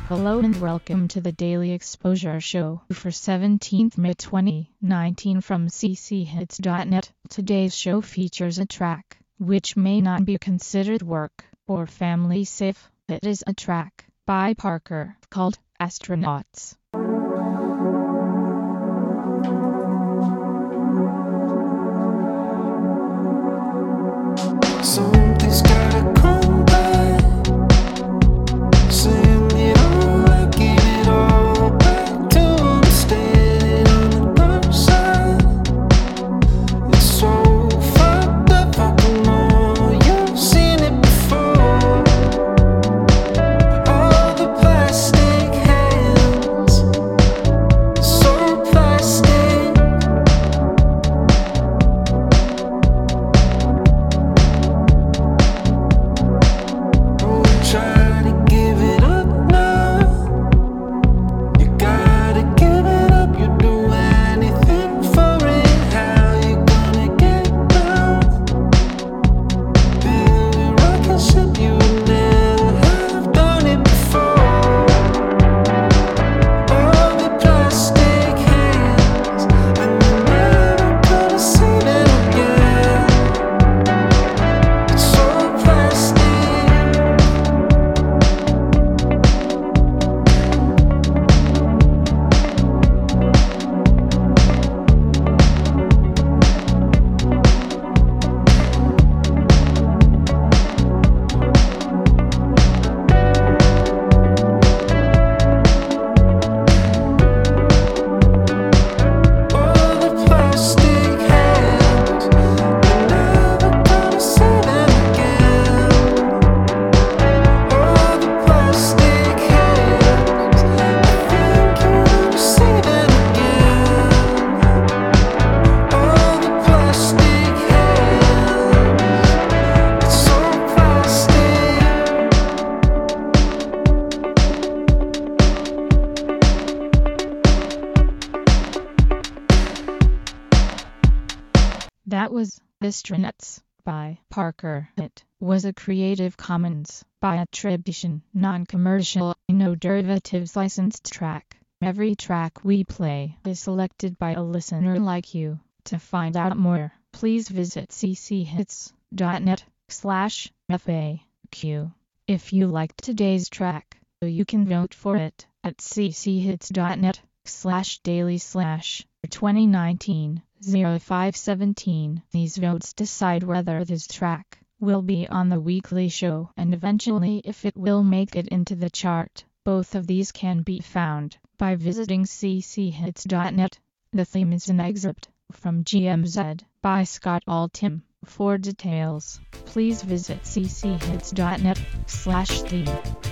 Hello and welcome to the Daily Exposure Show for 17th May 2019 from cchits.net. Today's show features a track which may not be considered work or family safe. It is a track by Parker called Astronauts. Something's gotta come back, saying it all, I give it all back to understand on the other side. It's so fucked up, I know you've seen it before. All the plastic hands, so plastic. Try to give it up now. You gotta give it up. You do anything for it. How you gonna get down? Baby, rocket ship, you never have done it before. All the plastic hands, and you're never gonna see them again. It's so plastic. All the plastic hands, you're never gonna see them again. All the plastic hands, I think you're gonna see them again. All the plastic hands, it's so plastic. That was Astronauts by Parker. It was a Creative Commons by attribution, non-commercial, no derivatives licensed track. Every track we play is selected by a listener like you. To find out more, please visit cchits.net/FAQ. If you liked today's track, you can vote for it at cchits.net/daily/2019-0517. These votes decide whether this track will be on the weekly show and eventually if it will make it into the chart. Both of these can be found by visiting cchits.net. The theme is an excerpt from GMZ by Scott Altham. For details, please visit cchits.net/theme.